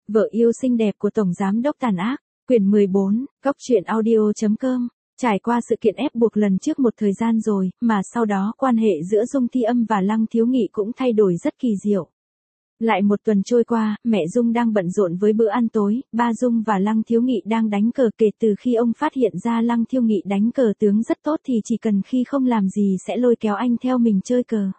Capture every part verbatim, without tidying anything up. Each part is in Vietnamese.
Vợ yêu xinh đẹp của Tổng Giám đốc tàn ác, quyển mười bốn, góc truyện audio.com. Trải qua sự kiện ép buộc lần trước một thời gian rồi, mà sau đó quan hệ giữa Dung Thi Âm và Lăng Thiếu Nghị cũng thay đổi rất kỳ diệu. Lại một tuần trôi qua, mẹ Dung đang bận rộn với bữa ăn tối, ba Dung và Lăng Thiếu Nghị đang đánh cờ. Kể từ khi ông phát hiện ra Lăng Thiếu Nghị đánh cờ tướng rất tốt thì chỉ cần khi không làm gì sẽ lôi kéo anh theo mình chơi cờ.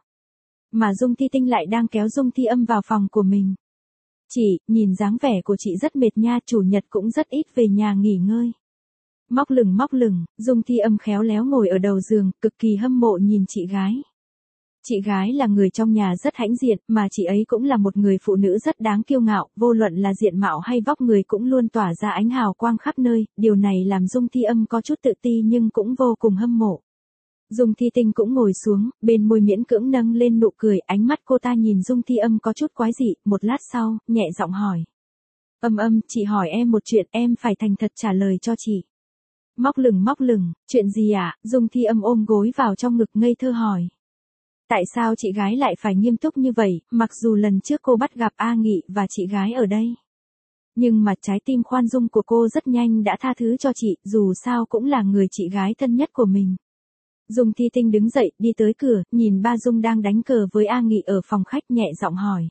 Mà Dung Thi Tinh lại đang kéo Dung Thi Âm vào phòng của mình. Chị, nhìn dáng vẻ của chị rất mệt nha, chủ nhật cũng rất ít về nhà nghỉ ngơi. Móc lửng móc lửng, Dung Thi Âm khéo léo ngồi ở đầu giường, cực kỳ hâm mộ nhìn chị gái. Chị gái là người trong nhà rất hãnh diện, mà chị ấy cũng là một người phụ nữ rất đáng kiêu ngạo, vô luận là diện mạo hay vóc người cũng luôn tỏa ra ánh hào quang khắp nơi, điều này làm Dung Thi Âm có chút tự ti nhưng cũng vô cùng hâm mộ. Dung Thi Tinh cũng ngồi xuống, bên môi miễn cưỡng nâng lên nụ cười, ánh mắt cô ta nhìn Dung Thi Âm có chút quái dị, một lát sau, nhẹ giọng hỏi. Âm Âm, chị hỏi em một chuyện, em phải thành thật trả lời cho chị. Móc lửng móc lửng, chuyện gì ạ? À? Dung Thi Âm ôm gối vào trong ngực ngây thơ hỏi. Tại sao chị gái lại phải nghiêm túc như vậy, mặc dù lần trước cô bắt gặp A Nghị và chị gái ở đây. Nhưng mà trái tim khoan dung của cô rất nhanh đã tha thứ cho chị, dù sao cũng là người chị gái thân nhất của mình. Dung Thi Tinh đứng dậy, đi tới cửa, nhìn ba Dung đang đánh cờ với A Nghị ở phòng khách, nhẹ giọng hỏi.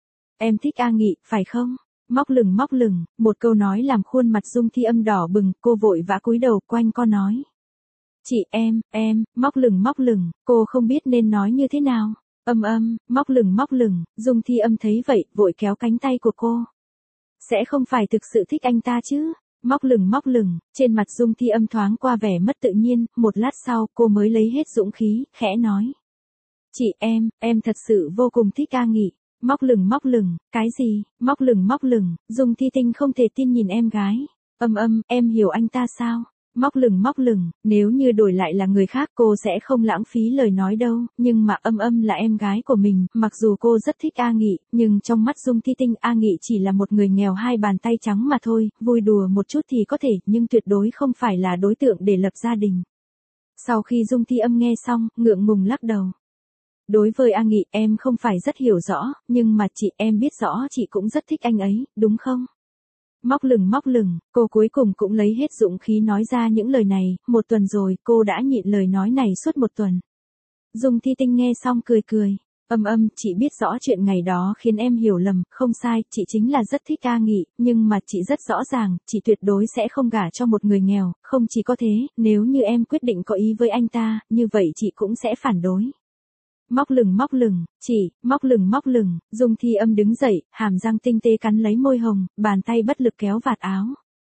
Em thích A Nghị, phải không? Móc lửng móc lửng, một câu nói làm khuôn mặt Dung Thi Âm đỏ bừng, cô vội vã cúi đầu quanh co nói. Chị em, em, móc lửng móc lửng, cô không biết nên nói như thế nào. Âm Âm, móc lửng móc lửng, Dung Thi Âm thấy vậy, vội kéo cánh tay của cô. Sẽ không phải thực sự thích anh ta chứ? Móc lửng móc lửng, trên mặt Dung Thi Âm thoáng qua vẻ mất tự nhiên, một lát sau cô mới lấy hết dũng khí, khẽ nói. Chị em, em thật sự vô cùng thích A Nghị. Móc lửng móc lửng, cái gì? Móc lửng móc lửng, Dung Thi Tinh không thể tin nhìn em gái. Âm Âm, em hiểu anh ta sao? Móc lửng móc lửng, nếu như đổi lại là người khác cô sẽ không lãng phí lời nói đâu, nhưng mà Âm Âm là em gái của mình, mặc dù cô rất thích A Nghị, nhưng trong mắt Dung Thi Tinh A Nghị chỉ là một người nghèo hai bàn tay trắng mà thôi, vui đùa một chút thì có thể, nhưng tuyệt đối không phải là đối tượng để lập gia đình. Sau khi Dung Thi Âm nghe xong, ngượng ngùng lắc đầu. Đối với A Nghị em không phải rất hiểu rõ, nhưng mà chị em biết rõ chị cũng rất thích anh ấy, đúng không? Móc lửng móc lửng, cô cuối cùng cũng lấy hết dũng khí nói ra những lời này, một tuần rồi cô đã nhịn lời nói này suốt một tuần. Dung Thi Tinh nghe xong cười cười. Âm Âm, chị biết rõ chuyện ngày đó khiến em hiểu lầm, không sai, chị chính là rất thích A Nghị, nhưng mà chị rất rõ ràng, chị tuyệt đối sẽ không gả cho một người nghèo, không chỉ có thế, nếu như em quyết định có ý với anh ta, như vậy chị cũng sẽ phản đối. Móc lửng móc lửng, chỉ, móc lửng móc lửng, Dung Thi Âm đứng dậy, hàm răng tinh tế cắn lấy môi hồng, bàn tay bất lực kéo vạt áo.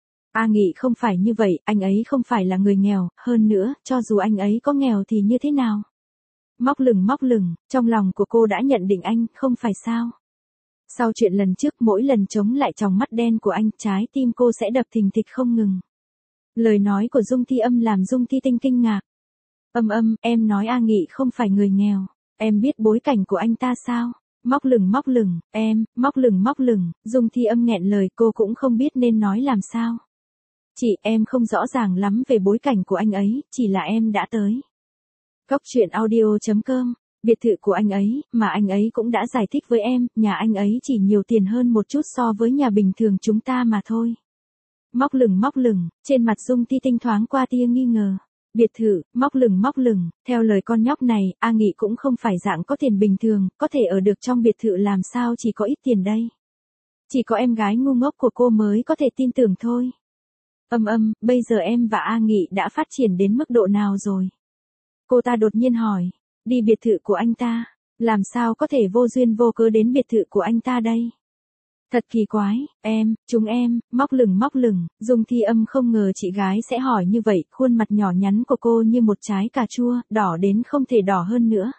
A Nghị không phải như vậy, anh ấy không phải là người nghèo, hơn nữa, cho dù anh ấy có nghèo thì như thế nào? Móc lửng móc lửng, trong lòng của cô đã nhận định anh, không phải sao? Sau chuyện lần trước mỗi lần chống lại tròng mắt đen của anh, trái tim cô sẽ đập thình thịch không ngừng. Lời nói của Dung Thi Âm làm Dung Thi Tinh kinh ngạc. Âm Âm, em nói A Nghị không phải người nghèo. Em biết bối cảnh của anh ta sao? Móc lửng móc lửng, em, móc lửng móc lửng, Dung Thi Âm nghẹn lời, cô cũng không biết nên nói làm sao. Chị, em không rõ ràng lắm về bối cảnh của anh ấy, chỉ là em đã tới. Góc truyện audio.com, biệt thự của anh ấy, mà anh ấy cũng đã giải thích với em, nhà anh ấy chỉ nhiều tiền hơn một chút so với nhà bình thường chúng ta mà thôi. Móc lửng móc lửng, trên mặt Dung Thi Tinh thoáng qua tia nghi ngờ. Biệt thự, móc lửng móc lửng, theo lời con nhóc này, A Nghị cũng không phải dạng có tiền bình thường, có thể ở được trong biệt thự làm sao chỉ có ít tiền đây. Chỉ có em gái ngu ngốc của cô mới có thể tin tưởng thôi. Âm Âm, bây giờ em và A Nghị đã phát triển đến mức độ nào rồi? Cô ta đột nhiên hỏi, đi biệt thự của anh ta, làm sao có thể vô duyên vô cớ đến biệt thự của anh ta đây? Thật kỳ quái, em, chúng em, móc lửng móc lửng, Dung Thi Âm không ngờ chị gái sẽ hỏi như vậy, khuôn mặt nhỏ nhắn của cô như một trái cà chua, đỏ đến không thể đỏ hơn nữa.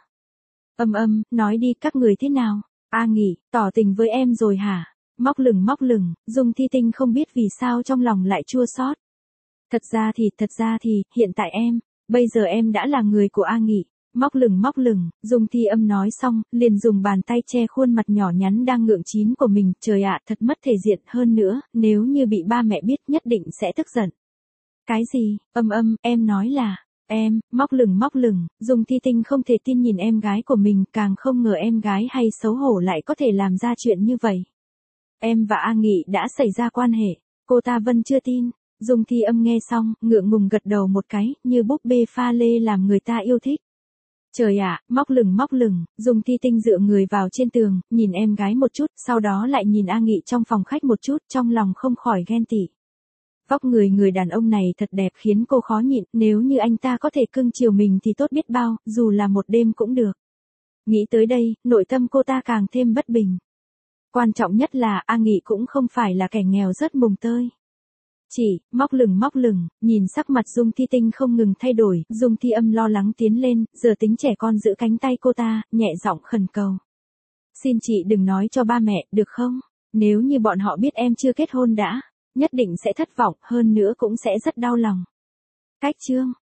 Âm Âm, nói đi, các người thế nào? A Nghị, tỏ tình với em rồi hả? Móc lửng móc lửng, Dung Thi Tinh không biết vì sao trong lòng lại chua xót. Thật ra thì, thật ra thì, hiện tại em, bây giờ em đã là người của A Nghị. Móc lửng móc lửng, Dung Thi Âm nói xong, liền dùng bàn tay che khuôn mặt nhỏ nhắn đang ngượng chín của mình, trời ạ, thật mất thể diện, hơn nữa, nếu như bị ba mẹ biết nhất định sẽ tức giận. Cái gì? Âm Âm, em nói là, em, móc lửng móc lửng, Dung Thi Tinh không thể tin nhìn em gái của mình, càng không ngờ em gái hay xấu hổ lại có thể làm ra chuyện như vậy. Em và A Nghị đã xảy ra quan hệ. Cô ta vẫn chưa tin. Dung Thi Âm nghe xong, ngượng ngùng gật đầu một cái, như búp bê pha lê làm người ta yêu thích. Trời ạ, móc lửng móc lửng, Dung Thi Tinh dựa người vào trên tường, nhìn em gái một chút, sau đó lại nhìn A Nghị trong phòng khách một chút, trong lòng không khỏi ghen tị. Vóc người người đàn ông này thật đẹp khiến cô khó nhịn, nếu như anh ta có thể cưng chiều mình thì tốt biết bao, dù là một đêm cũng được. Nghĩ tới đây, nội tâm cô ta càng thêm bất bình. Quan trọng nhất là A Nghị cũng không phải là kẻ nghèo rất mồng tơi. Chỉ, móc lửng móc lửng, nhìn sắc mặt Dung Thi Tinh không ngừng thay đổi, Dung Thi Âm lo lắng tiến lên, giờ tính trẻ con giữ cánh tay cô ta, nhẹ giọng khẩn cầu. Xin chị đừng nói cho ba mẹ, được không? Nếu như bọn họ biết em chưa kết hôn đã, nhất định sẽ thất vọng, hơn nữa cũng sẽ rất đau lòng. Cách chương